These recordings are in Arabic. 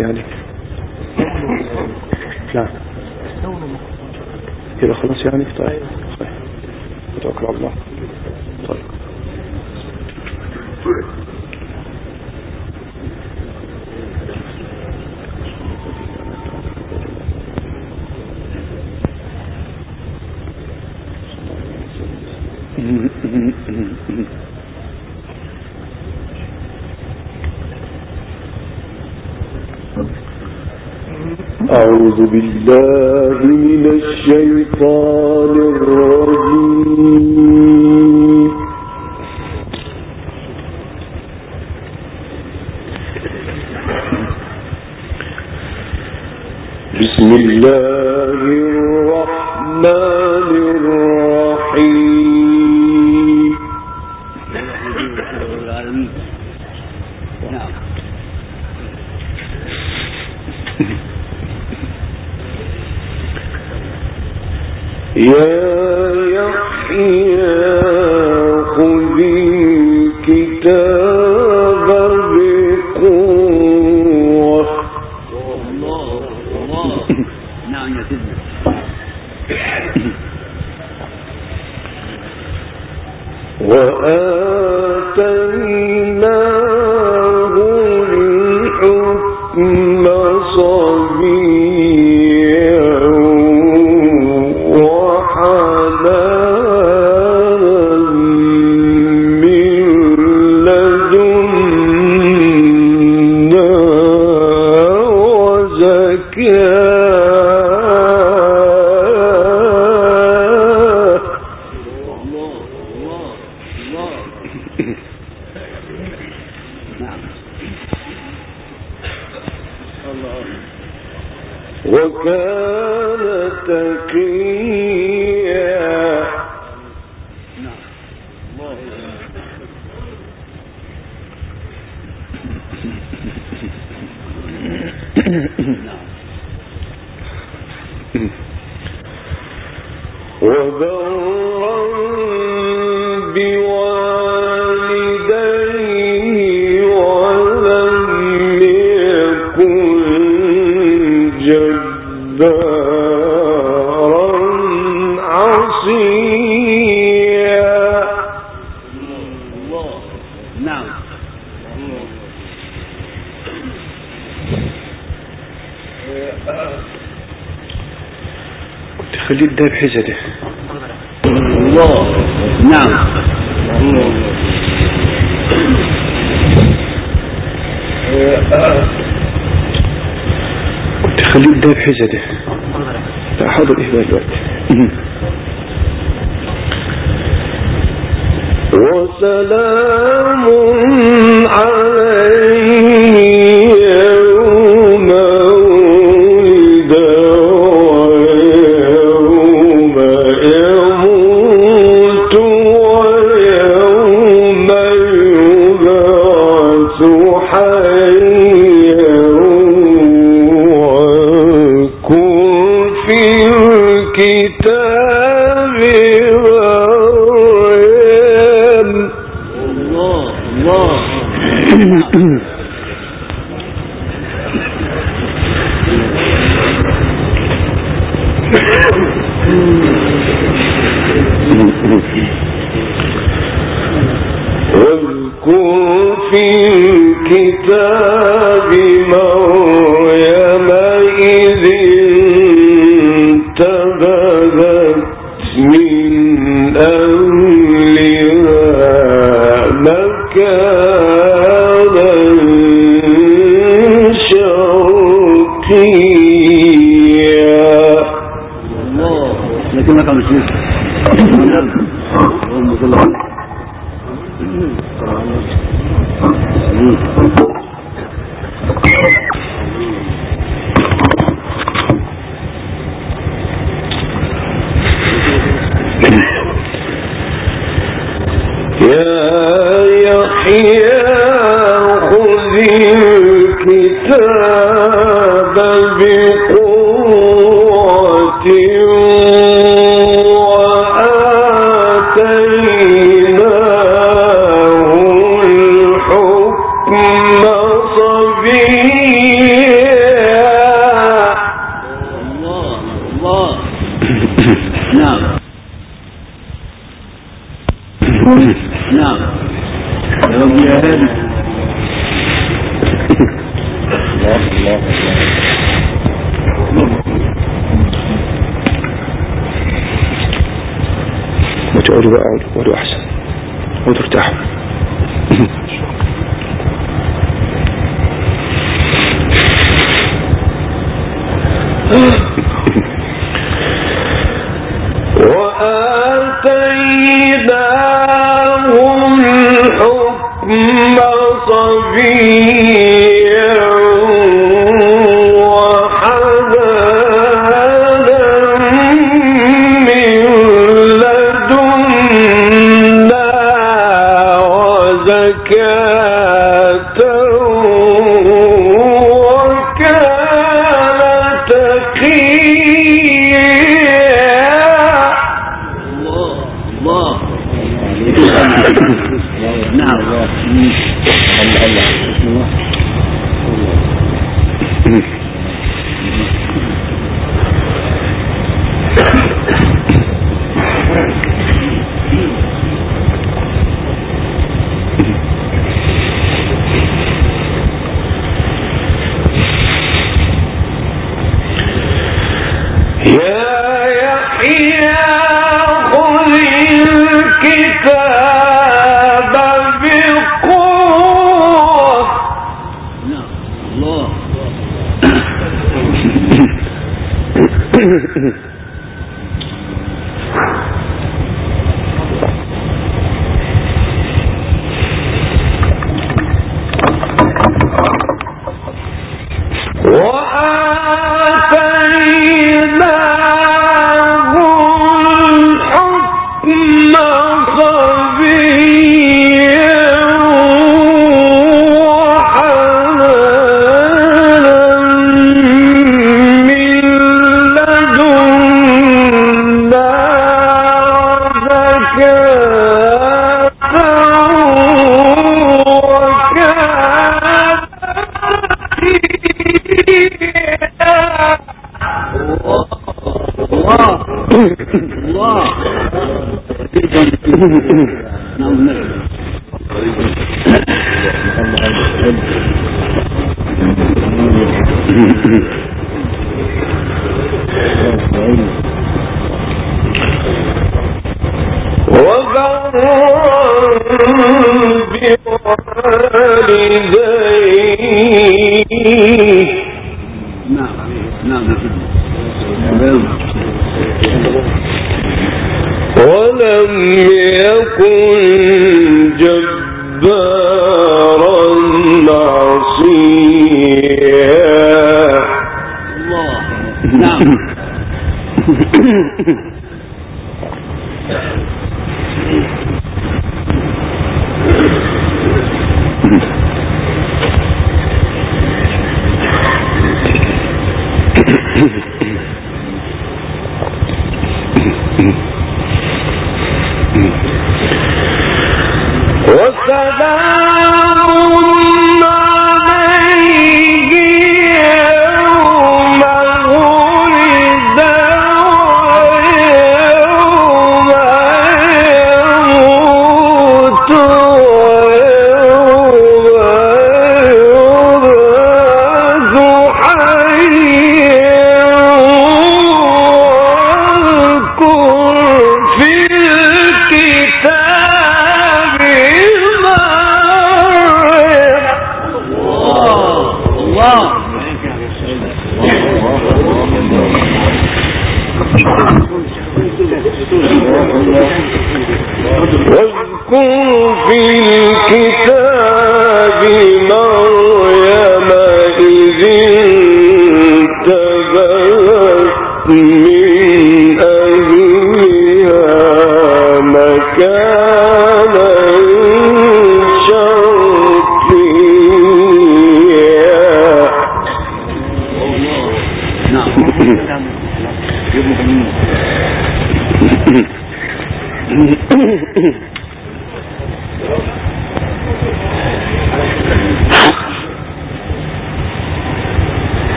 يعني لا كده خلاص يعني. طيب صحيح توكل على الله. طيب أعوذ بالله من الشيطان الرجيم. بسم الله الرحمن الرحيم. يا يحيى خذ الكتاب بقوة. نعم يا سيدنا. وآتيناه الحكم صبيا وحنانا من لدنا وزكاة. وكان تقيا. وبرا بوالديه ولم يكن جبارا عصيا. نعم. تخلي الداب حزده. الله. نعم. تخلي الداب حزده. لا حاضر إهبال الوقت. وسلام عليه يوم ولد ويوم يموت ويوم يبعث حيا واذكر في الكتاب واذكر في الكتاب مريم إذ انتبذت من أهلها مكانا شرقيا. لكنك مسلم. يا يحيى خذ الكتاب بقوة وآتيناه الحكم صبيا. وتقعدوا بقى وتقعدوا أحسن وترتاحوا. وآتيناهم الحكم صبيا وحنانا من لدنا وزكاة وكان تقيا. نعم. ولم يكن جبارا عصيا. نعم. وسلام عليه يوم ولد ويوم يموت ويوم يبعث حيا. واذكر في الكتاب مريم إذ انتبذت من أهلها مكانا شرقيا.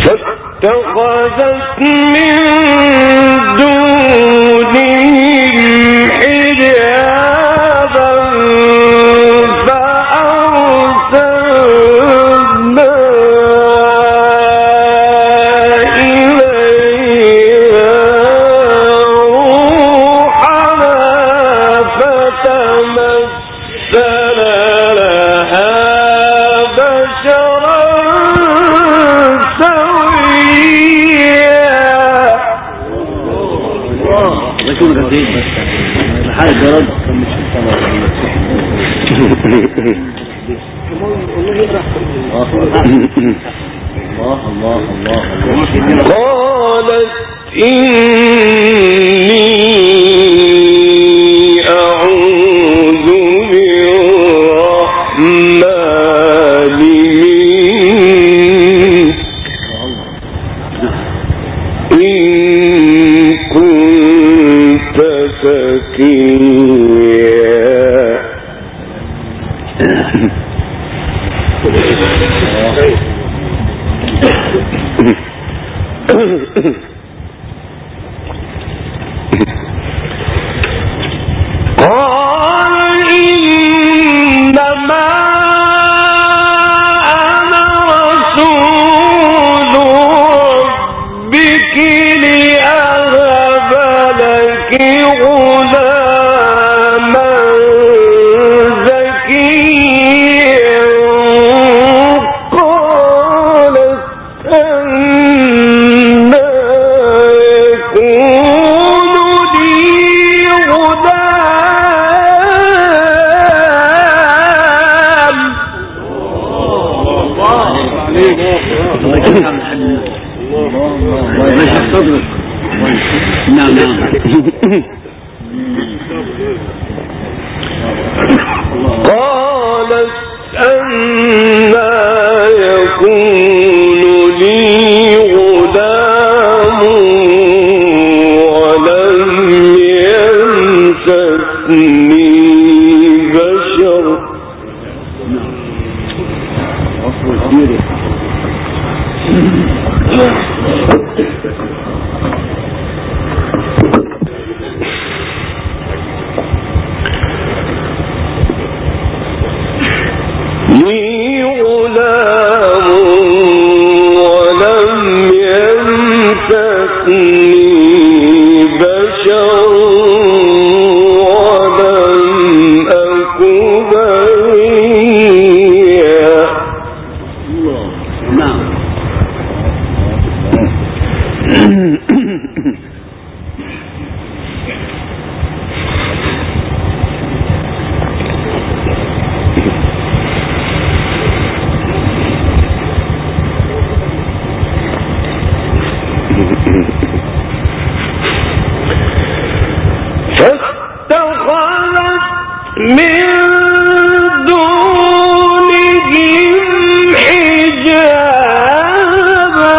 فاتخذت من دونهم حد رد الله قالت إني أعوذ بالرحمن منك إن كنت تقيا. قال إنما أنا رسول ربك لأهب لك غلاما زكيا. قالت أنى يكون لي غلام. نعم قالت أنى يكون لي غلام ولم يمسسني بشر. لي غلام ولم يمسسني بشر ولم أك بغيا. نعم فاتخذت من دونهم حجابا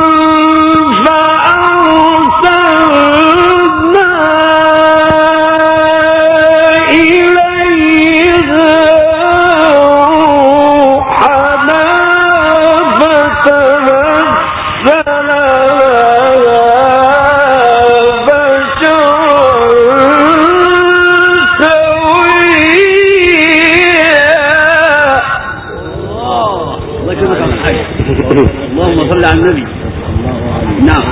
فأرسلنا إليها روحنا فتمثل اللهم صل على النبي. نعم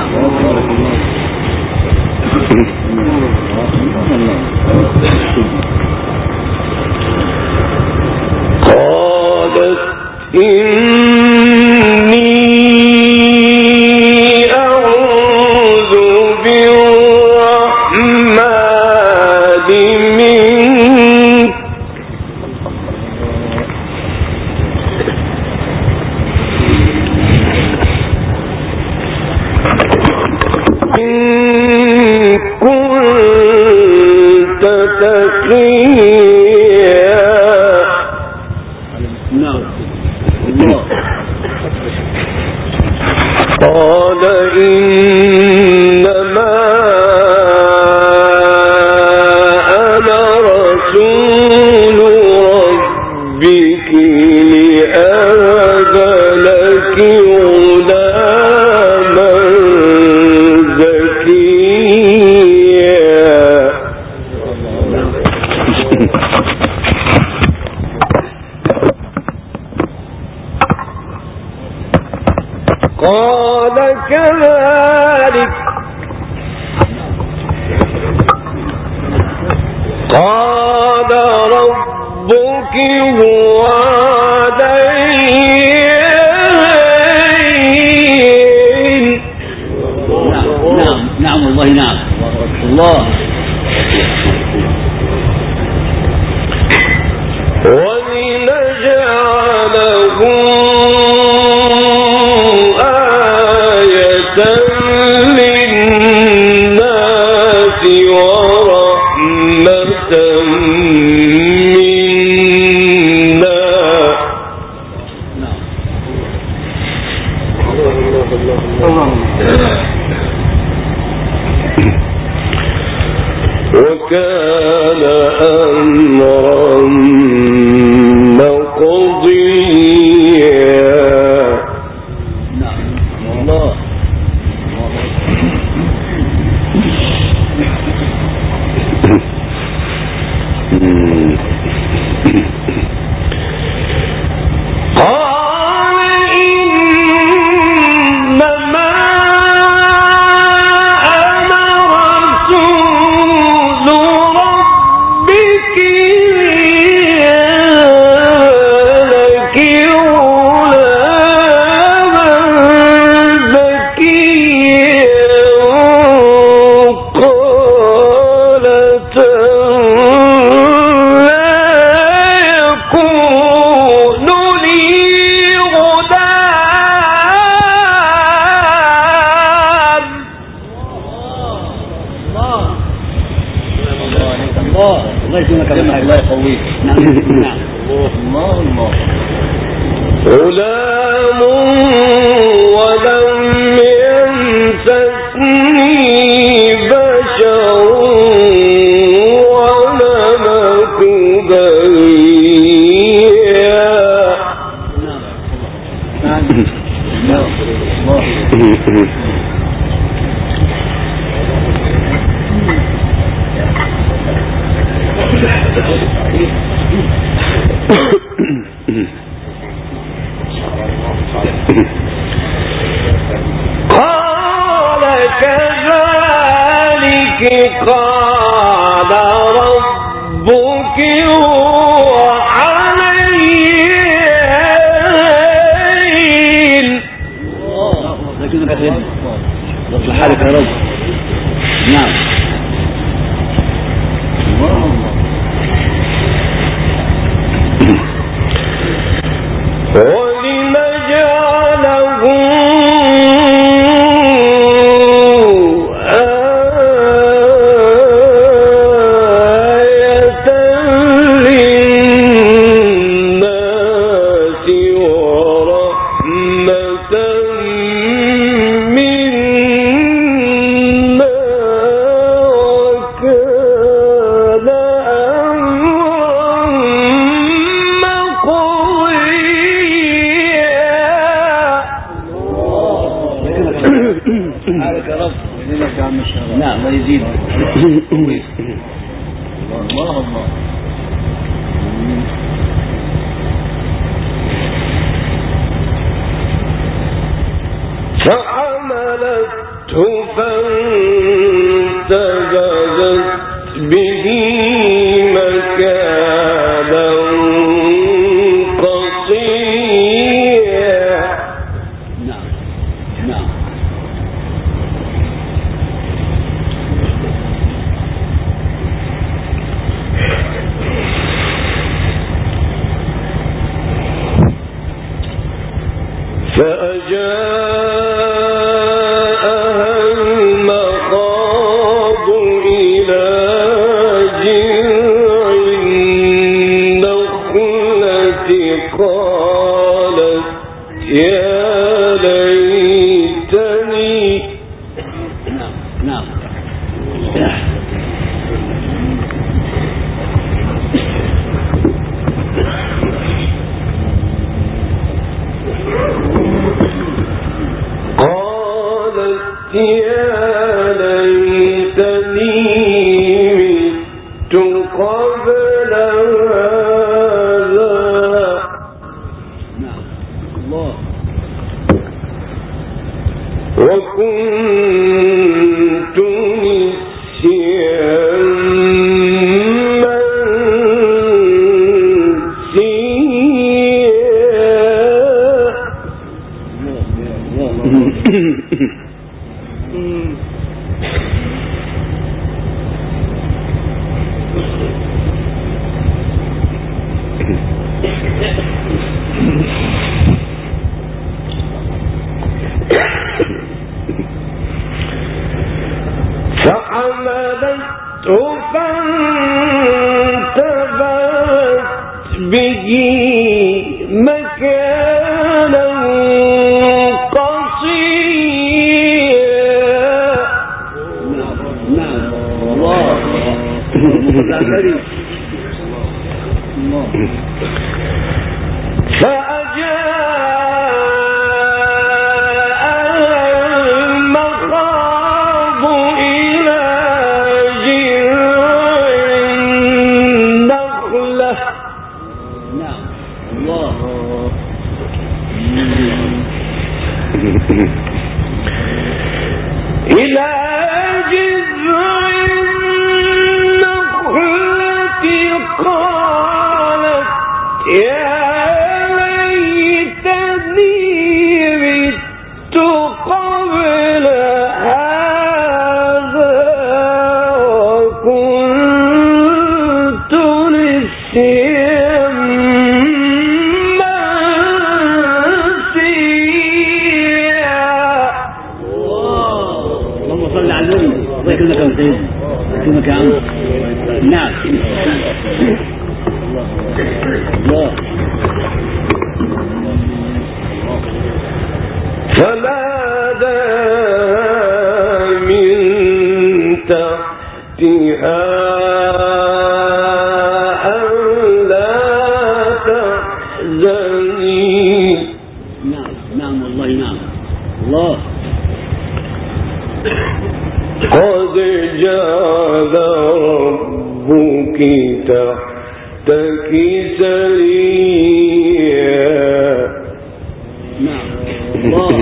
قالت إني أعوذ بالرحمن منك إن كنت تقيا. نعم قال إنما أنا رسول ربك لأهب لك غلاما زكيا. قال كذلك قال ربك هو عليّ. نعم والله نعم الله. وكان أمرا مقضيا. نعم الله. الله يقويك. نعم نعم الله الله. غلام ولم يمسسني بشر ولم أك بغيا. نعم نعم الله. قال كذلك قال ربك هو علي هين. لكنك خير واصلح حالك يا رب. نعم ولنجعله آية للناس ورحمة منا وكان حالك يا رب. نعم الله يزيد. الله الله. فحملته فانتبذت به مكانا قصيا. نعم نعم فأجاءها المخاض إلى به مكانا قصيا. نعم الله نعم الله فنادى من تحتها ألا تحزني. نعم والله نعم الله قد جعل ربك تحتك سريا. نعم الله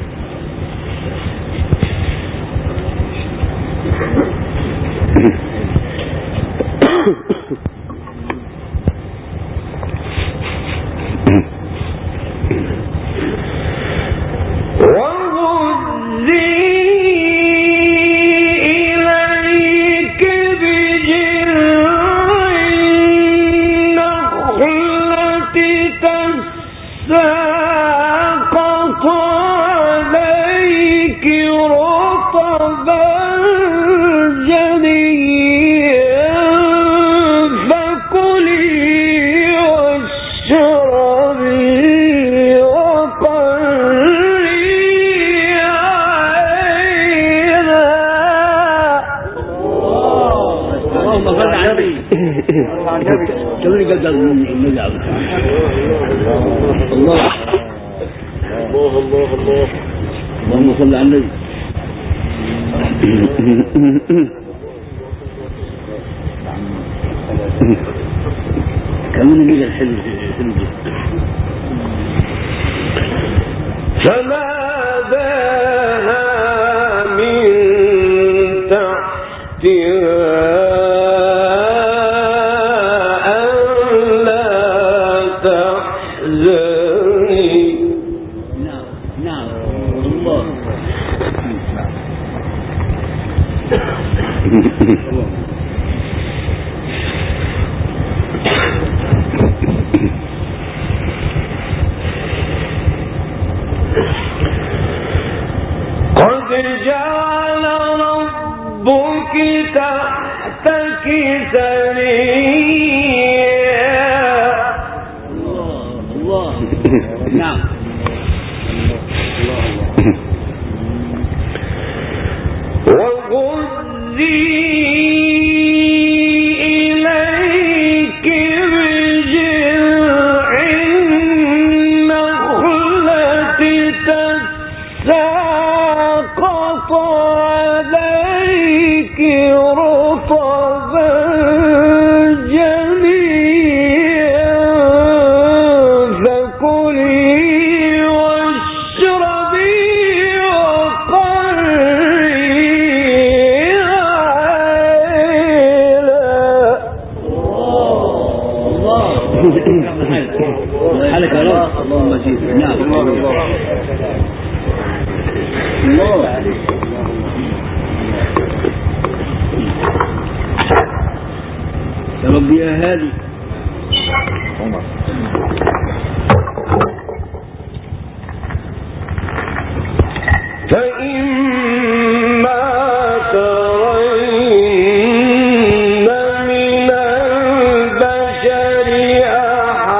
اللهم صل على النبي. كمل لي الحلم فناداها من تحتها ألا تحزني. نعم الله قد جعل ربك تحتك سريا. الله نعم وهزي إليك بجذع النخلة تساقط عليك رطبا جنيا فكلي واشربي حالك يا رب. اللهم زيد. نعم الله يا رب يا هادي. فإما ترين من البشر أحدا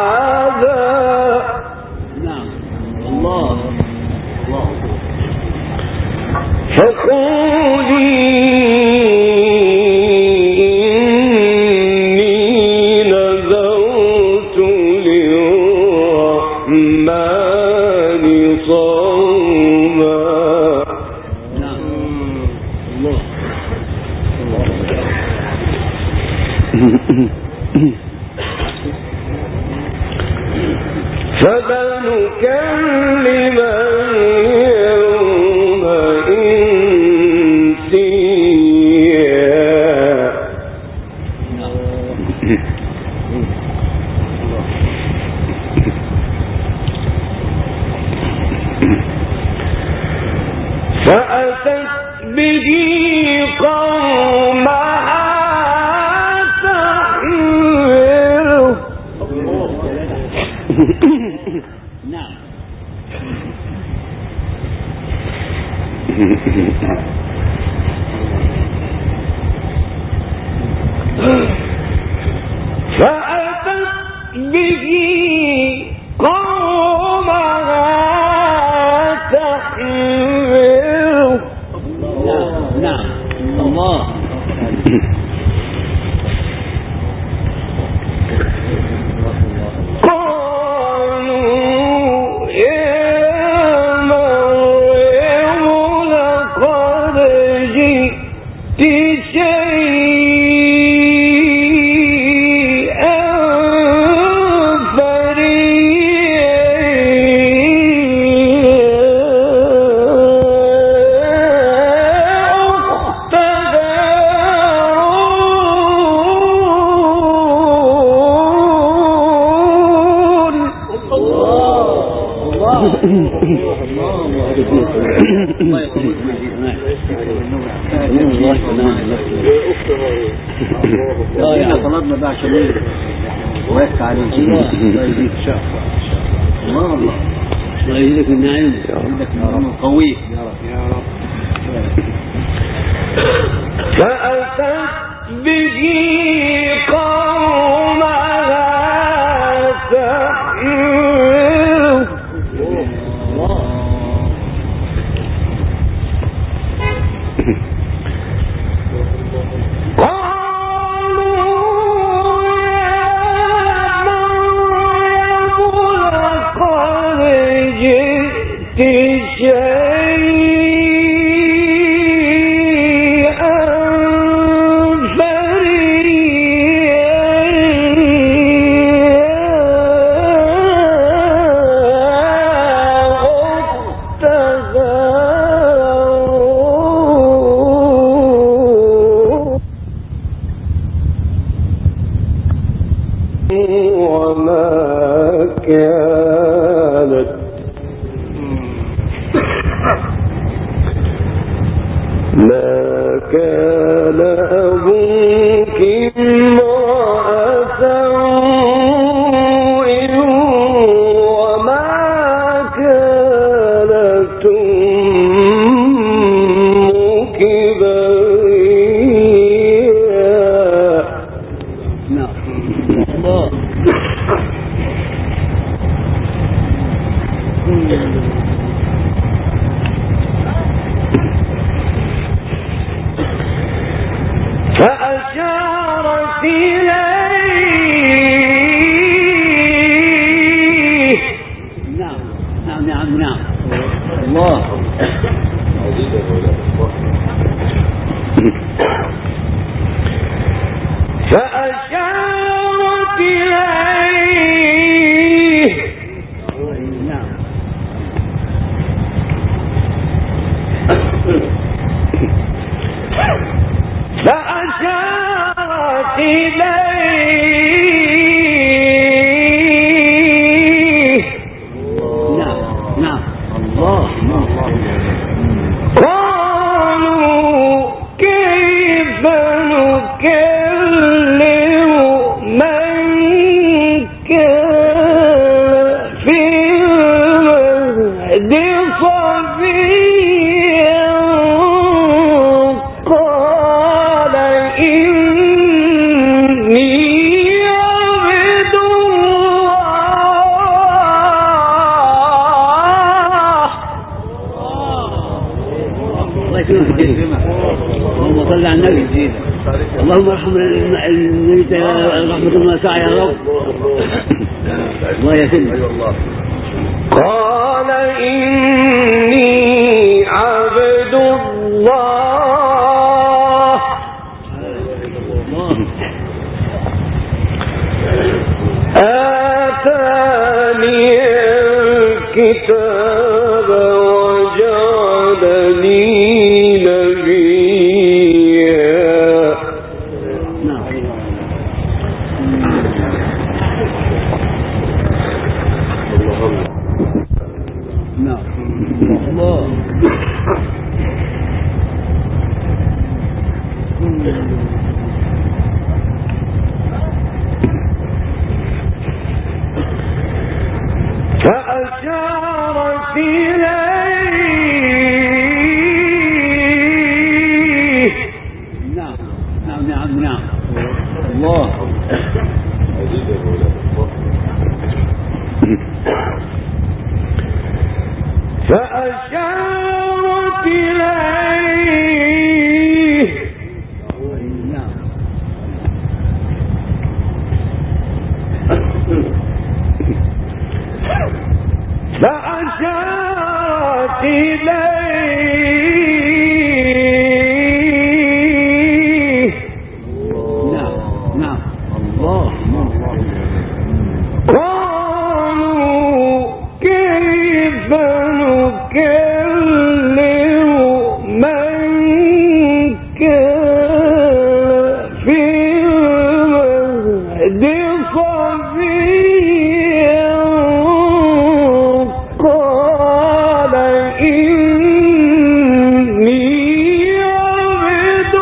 فلنكلم اليوم إنسيا فأتت به قومها تحمله نعم فأتت به قومها تحمله نعم الله قالوا يا مريم لقد جئت شيئا طلبنا بقى شميل ويسعى على الله يجزيك شاء الله الله يجزيك النعيم عندك نعيم قوي يا رب فأتت به قومها تحمله كان أبوك امرأ سوء وما كانت أمك بغيا. فأشارت إليه. نعم الله فأشارت إليه. نعم فأشارت إليه. نعم الله قالوا كيف نكلم من كان في المهد صبيا قال إني عبد الله. اللهم صل على النبي. اللهم ارحم الميت رحمة واسعة يا رب. الله يسلمك. قال إني عبد الله الكتاب وجعلني نبيا. فأشارت إليه. نعم نعم نعم نعم الله. فأشارت إليه. نعم فأشارت إليه. نعم نعم الله. قالوا كيف نكلم من كان في المهد صبيا. قال إني عبد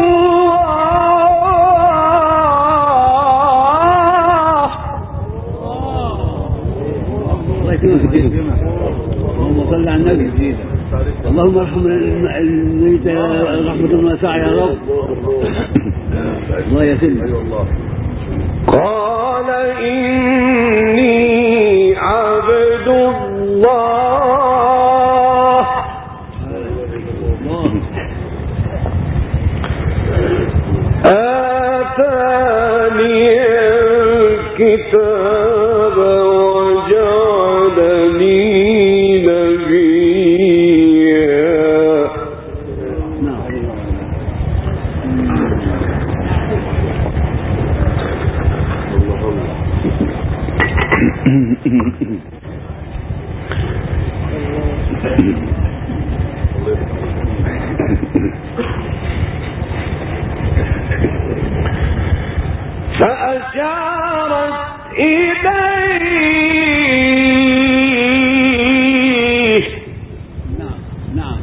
الله. اللهم صل على النبي. اللهم ارحم الميت رحمة واسعة يا رب. الله يسلمك. قال إني عبد الله آتاني الكتاب وجعلني نبيا. فأشارت إليه. نعم نعم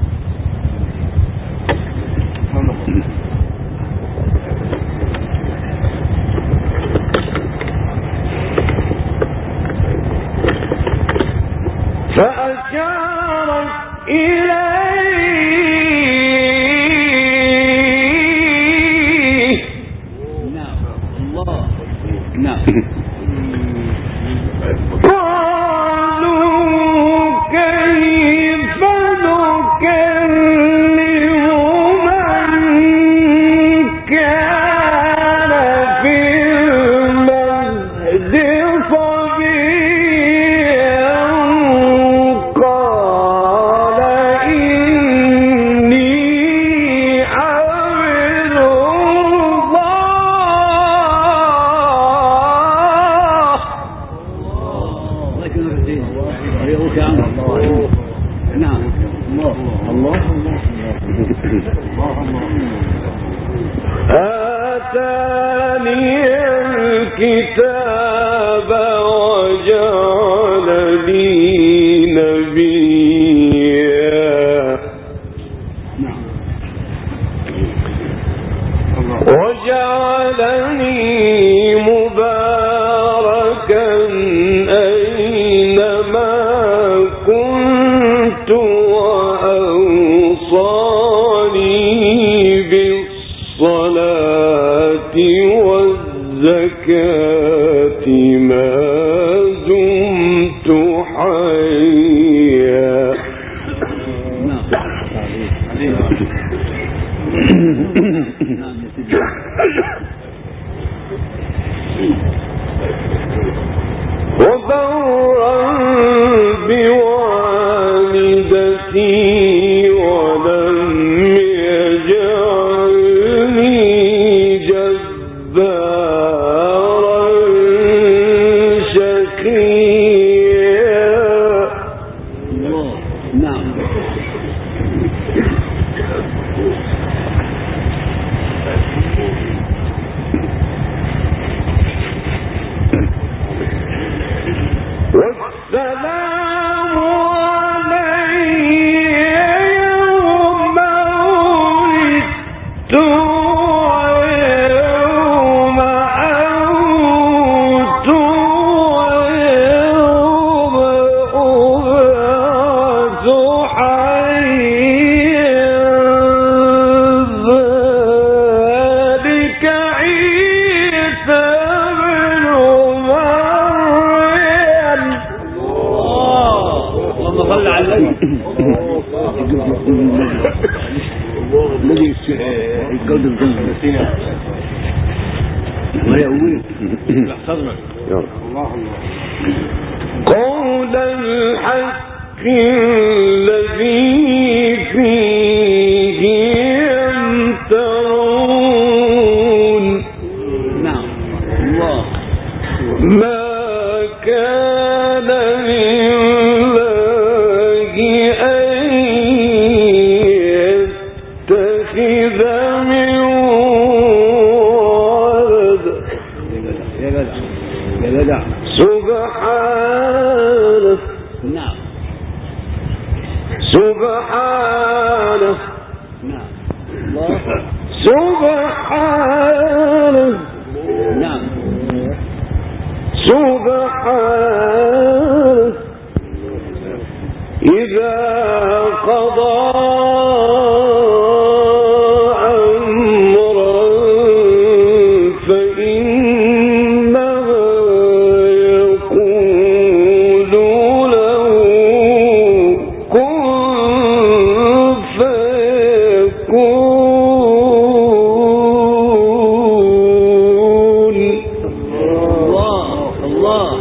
فأشارت إليه. نعم الله. نعم قالوا كيف نكلم من كان في المهد صبيا. قال إني عبد الله. نعم الله آتاني الكتاب وجعلني نبيا. وجعلني مباركا أينما كنت وأوصاني بالصلاة والزكاة ما دمت حيا. وبرا بوالدتي ولم يجعلني جبارا شقيا. الذي يقدم ذنب ويأويه يحصرنا قول الحق الذي فيه يمترون. نعم الله ما كان لله أن يتخذ من ولد يا جدع سبحانه. نعم سبحانه. نعم الله سبحانه. نعم سبحانه إذا قضى أمرا فإنما يقول له كن فيكون. الله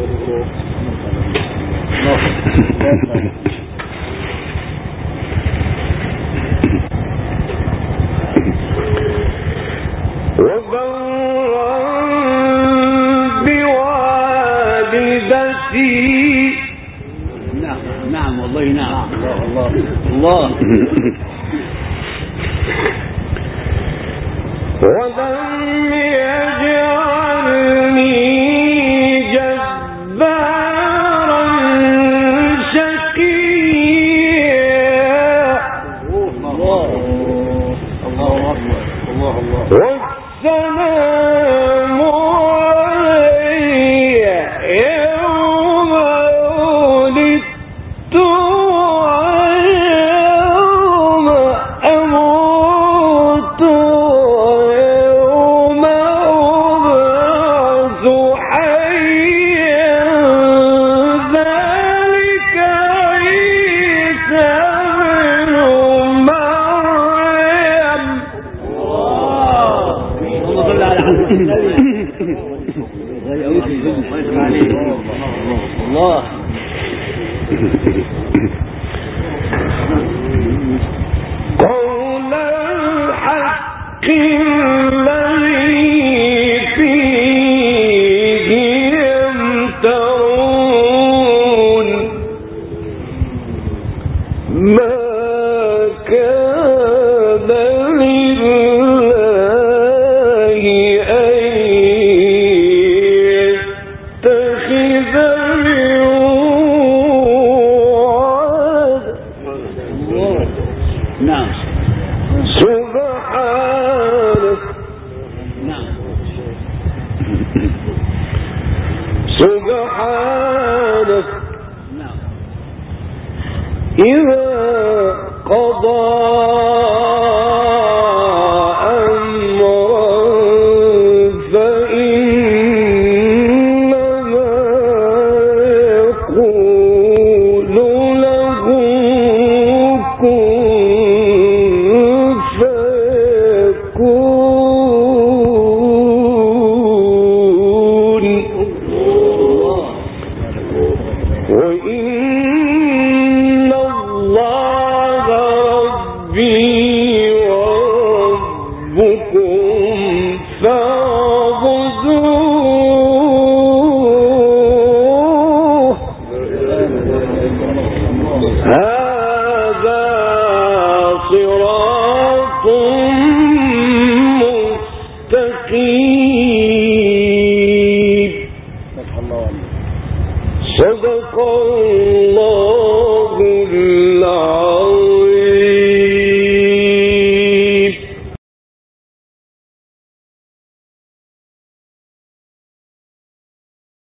وبرا بوالدتي. نعم نعم والله نعم الله الله ولم يجعلني جبارا شقيا. الله أكبر الله والسلام علي يوم ولدت ويوم أموت ويوم أبعث حيا ذلك عيسى بن مريم. الله قول الحق الذي فيه يمترون. ما كان لله أن يتخذ من ولد. نعم سبحانه. نعم سبحانه نعم إذا قضى